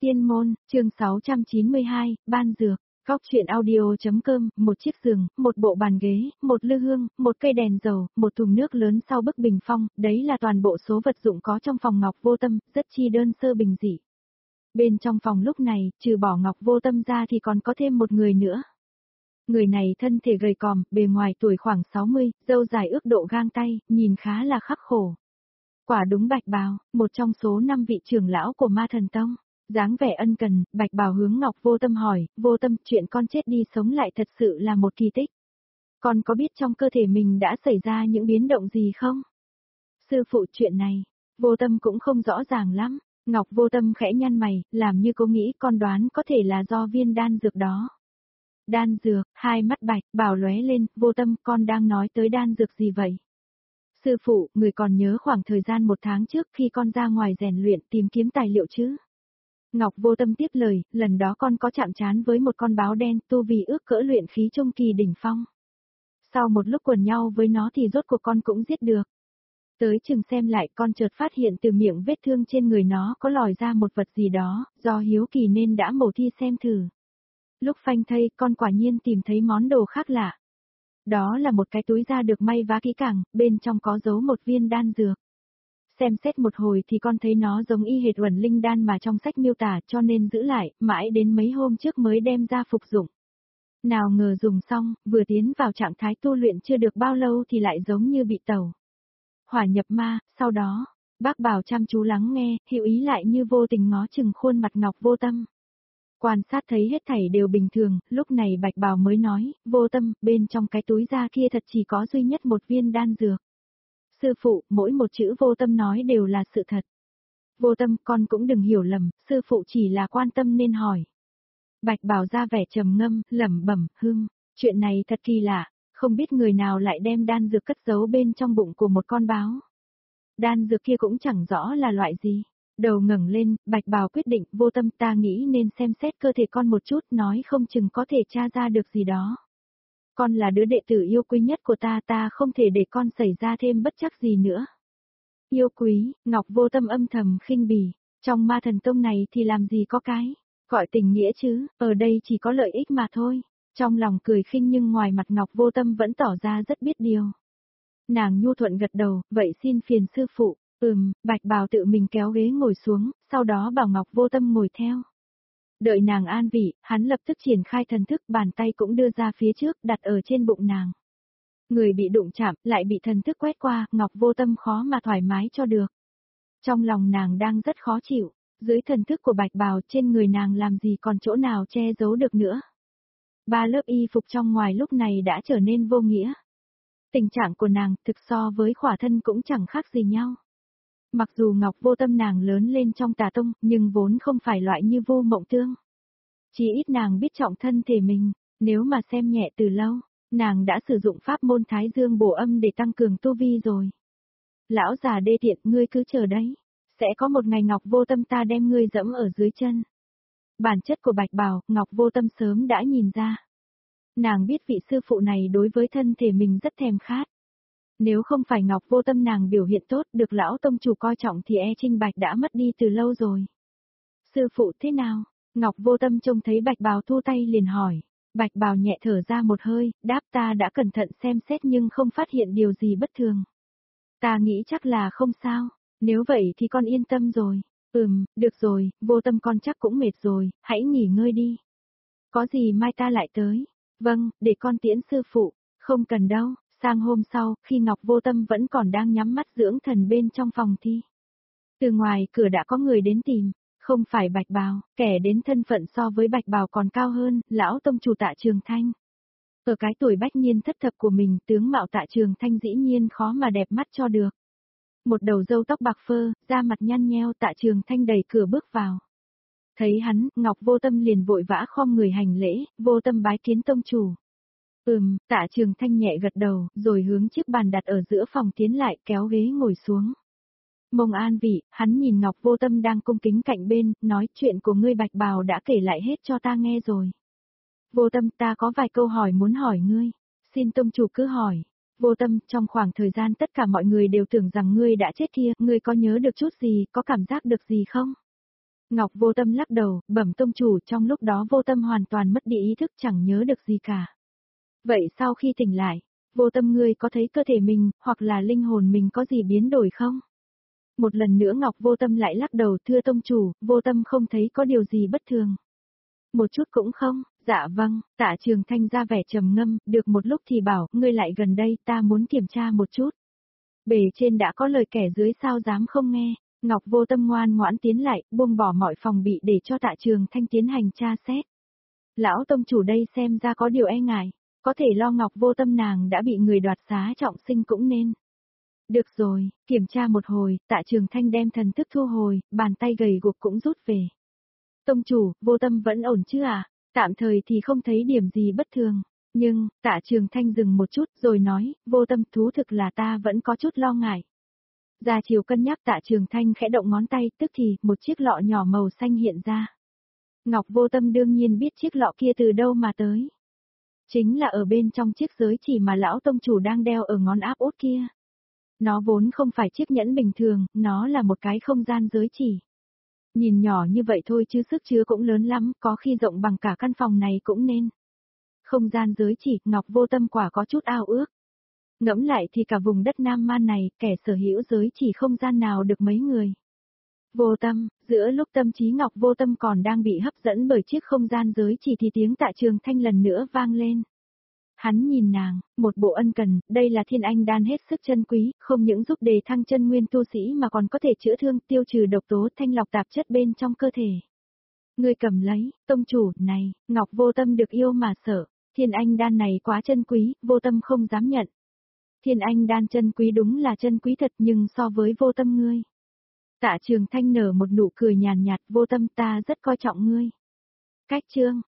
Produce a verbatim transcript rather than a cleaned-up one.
Tiên môn, chương sáu trăm chín mươi hai, ban dược. Góc truyện audio.com, một chiếc giường, một bộ bàn ghế, một lư hương, một cây đèn dầu, một thùng nước lớn sau bức bình phong, đấy là toàn bộ số vật dụng có trong phòng Ngọc Vô Tâm, rất chi đơn sơ bình dị. Bên trong phòng lúc này, trừ bỏ Ngọc Vô Tâm ra thì còn có thêm một người nữa. Người này thân thể gầy còm, bề ngoài tuổi khoảng sáu mươi, râu dài ước độ gang tay, nhìn khá là khắc khổ. Quả đúng Bạch Bào, một trong số năm vị trưởng lão của Ma Thần Tông. Dáng vẻ ân cần, Bạch Bào hướng Ngọc Vô Tâm hỏi, Vô Tâm, chuyện con chết đi sống lại thật sự là một kỳ tích. Con có biết trong cơ thể mình đã xảy ra những biến động gì không? Sư phụ, chuyện này, Vô Tâm cũng không rõ ràng lắm. Ngọc Vô Tâm khẽ nhăn mày, làm như cố nghĩ, con đoán có thể là do viên đan dược đó. Đan dược, hai mắt Bạch Bào lóe lên, Vô Tâm, con đang nói tới đan dược gì vậy? Sư phụ, người còn nhớ khoảng thời gian một tháng trước khi con ra ngoài rèn luyện tìm kiếm tài liệu chứ? Ngọc Vô Tâm tiếp lời, lần đó con có chạm trán với một con báo đen, tu vì ước cỡ luyện khí trung kỳ đỉnh phong. Sau một lúc quần nhau với nó thì rốt cuộc con cũng giết được. Tới chừng xem lại, con chợt phát hiện từ miệng vết thương trên người nó có lòi ra một vật gì đó, do hiếu kỳ nên đã mổ thi xem thử. Lúc phanh thây, con quả nhiên tìm thấy món đồ khác lạ. Đó là một cái túi da được may vá kỹ càng, bên trong có giấu một viên đan dược. Xem xét một hồi thì con thấy nó giống y hệt Uẩn Linh đan mà trong sách miêu tả, cho nên giữ lại, mãi đến mấy hôm trước mới đem ra phục dụng. Nào ngờ dùng xong, vừa tiến vào trạng thái tu luyện chưa được bao lâu thì lại giống như bị tẩu hỏa nhập ma. Sau đó, Bác Bảo chăm chú lắng nghe, hiểu ý lại như vô tình ngó chừng khuôn mặt Ngọc Vô Tâm. Quan sát thấy hết thảy đều bình thường, lúc này Bạch Bào mới nói, Vô Tâm, bên trong cái túi da kia thật chỉ có duy nhất một viên đan dược. Sư phụ, mỗi một chữ Vô Tâm nói đều là sự thật. Vô Tâm, con cũng đừng hiểu lầm, sư phụ chỉ là quan tâm nên hỏi. Bạch Bào ra vẻ trầm ngâm, lẩm bẩm, hưng, chuyện này thật kỳ lạ, không biết người nào lại đem đan dược cất giấu bên trong bụng của một con báo. Đan dược kia cũng chẳng rõ là loại gì. Đầu ngẩng lên, Bạch Bào quyết định, Vô Tâm, ta nghĩ nên xem xét cơ thể con một chút, nói không chừng có thể tra ra được gì đó. Con là đứa đệ tử yêu quý nhất của ta, ta không thể để con xảy ra thêm bất trắc gì nữa. Yêu quý, Ngọc Vô Tâm âm thầm khinh bỉ, trong Ma Thần Tông này thì làm gì có cái gọi tình nghĩa chứ, ở đây chỉ có lợi ích mà thôi. Trong lòng cười khinh nhưng ngoài mặt Ngọc Vô Tâm vẫn tỏ ra rất biết điều. Nàng nhu thuận gật đầu, vậy xin phiền sư phụ. Ừm, Bạch Bào tự mình kéo ghế ngồi xuống, sau đó bảo Ngọc Vô Tâm ngồi theo. Đợi nàng an vị, hắn lập tức triển khai thần thức, bàn tay cũng đưa ra phía trước, đặt ở trên bụng nàng. Người bị đụng chạm, lại bị thần thức quét qua, Ngọc Vô Tâm khó mà thoải mái cho được. Trong lòng nàng đang rất khó chịu, dưới thần thức của Bạch Bào trên người nàng làm gì còn chỗ nào che giấu được nữa. Ba lớp y phục trong ngoài lúc này đã trở nên vô nghĩa. Tình trạng của nàng thực so với khỏa thân cũng chẳng khác gì nhau. Mặc dù Ngọc Vô Tâm nàng lớn lên trong tà tông, nhưng vốn không phải loại như Vô Mộng Tương. Chỉ ít nàng biết trọng thân thể mình, nếu mà xem nhẹ từ lâu, nàng đã sử dụng pháp môn Thái Dương bổ âm để tăng cường tu vi rồi. Lão già đê tiện, ngươi cứ chờ đấy, sẽ có một ngày Ngọc Vô Tâm ta đem ngươi dẫm ở dưới chân. Bản chất của Bạch Bào, Ngọc Vô Tâm sớm đã nhìn ra. Nàng biết vị sư phụ này đối với thân thể mình rất thèm khát. Nếu không phải Ngọc Vô Tâm nàng biểu hiện tốt, được lão tông chủ coi trọng thì e Trinh Bạch đã mất đi từ lâu rồi. Sư phụ thế nào? Ngọc Vô Tâm trông thấy Bạch Bào thu tay liền hỏi. Bạch Bào nhẹ thở ra một hơi, đáp, ta đã cẩn thận xem xét nhưng không phát hiện điều gì bất thường. Ta nghĩ chắc là không sao, nếu vậy thì con yên tâm rồi. Ừm, được rồi, Vô Tâm con chắc cũng mệt rồi, hãy nghỉ ngơi đi. Có gì mai ta lại tới. Vâng, để con tiễn sư phụ. Không cần đâu. Sang hôm sau, khi Ngọc Vô Tâm vẫn còn đang nhắm mắt dưỡng thần bên trong phòng thi. Từ ngoài cửa đã có người đến tìm, không phải Bạch Bào, kẻ đến thân phận so với Bạch Bào còn cao hơn, lão tông chủ Tạ Trường Thanh. Ở cái tuổi bách niên thất thập của mình, tướng mạo Tạ Trường Thanh dĩ nhiên khó mà đẹp mắt cho được. Một đầu râu tóc bạc phơ, da mặt nhăn nheo, Tạ Trường Thanh đẩy cửa bước vào. Thấy hắn, Ngọc Vô Tâm liền vội vã khom người hành lễ, Vô Tâm bái kiến tông chủ. Ừm, Tạ Trường Thanh nhẹ gật đầu, rồi hướng chiếc bàn đặt ở giữa phòng tiến lại, kéo ghế ngồi xuống. Mông an vị, hắn nhìn Ngọc Vô Tâm đang cung kính cạnh bên, nói chuyện của ngươi Bạch Bào đã kể lại hết cho ta nghe rồi. Vô Tâm, ta có vài câu hỏi muốn hỏi ngươi, xin tông chủ cứ hỏi. Vô Tâm, trong khoảng thời gian tất cả mọi người đều tưởng rằng ngươi đã chết kia, ngươi có nhớ được chút gì, có cảm giác được gì không? Ngọc Vô Tâm lắc đầu, bẩm tông chủ, trong lúc đó Vô Tâm hoàn toàn mất đi ý thức, chẳng nhớ được gì cả. Vậy sau khi tỉnh lại, Vô Tâm ngươi có thấy cơ thể mình, hoặc là linh hồn mình có gì biến đổi không? Một lần nữa Ngọc Vô Tâm lại lắc đầu, thưa tông chủ, Vô Tâm không thấy có điều gì bất thường. Một chút cũng không, dạ vâng, Tạ Trường Thanh ra vẻ trầm ngâm, được một lúc thì bảo, ngươi lại gần đây, ta muốn kiểm tra một chút. Bề trên đã có lời, kẻ dưới sao dám không nghe. Ngọc Vô Tâm ngoan ngoãn tiến lại, buông bỏ mọi phòng bị để cho Tạ Trường Thanh tiến hành tra xét. Lão tông chủ đây xem ra có điều e ngại, có thể lo Ngọc Vô Tâm nàng đã bị người đoạt xá trọng sinh cũng nên. Được rồi, kiểm tra một hồi, Tạ Trường Thanh đem thần thức thu hồi, bàn tay gầy guộc cũng rút về. Tông chủ, Vô Tâm vẫn ổn chứ à? Tạm thời thì không thấy điểm gì bất thường. Nhưng, Tạ Trường Thanh dừng một chút rồi nói, Vô Tâm, thú thực là ta vẫn có chút lo ngại. Gia Chiều cân nhắc, Tạ Trường Thanh khẽ động ngón tay, tức thì, một chiếc lọ nhỏ màu xanh hiện ra. Ngọc Vô Tâm đương nhiên biết chiếc lọ kia từ đâu mà tới. Chính là ở bên trong chiếc giới chỉ mà lão tông chủ đang đeo ở ngón áp út kia. Nó vốn không phải chiếc nhẫn bình thường, nó là một cái không gian giới chỉ. Nhìn nhỏ như vậy thôi chứ sức chứa cũng lớn lắm, có khi rộng bằng cả căn phòng này cũng nên. Không gian giới chỉ, Ngọc Vô Tâm quả có chút ao ước. Ngẫm lại thì cả vùng đất Nam Man này, kẻ sở hữu giới chỉ không gian nào được mấy người. Vô Tâm, giữa lúc tâm trí Ngọc Vô Tâm còn đang bị hấp dẫn bởi chiếc không gian giới chỉ thì tiếng Tạ Trường Thanh lần nữa vang lên. Hắn nhìn nàng, một bộ ân cần, đây là thiên anh đan hết sức chân quý, không những giúp đề thăng chân nguyên tu sĩ mà còn có thể chữa thương, tiêu trừ độc tố, thanh lọc tạp chất bên trong cơ thể. Ngươi cầm lấy, tông chủ, này, Ngọc Vô Tâm được yêu mà sợ, thiên anh đan này quá chân quý, Vô Tâm không dám nhận. Thiên anh đan chân quý đúng là chân quý thật, nhưng so với Vô Tâm ngươi. Tạ Trường Thanh nở một nụ cười nhàn nhạt, Vô Tâm, ta rất coi trọng ngươi. Cách chương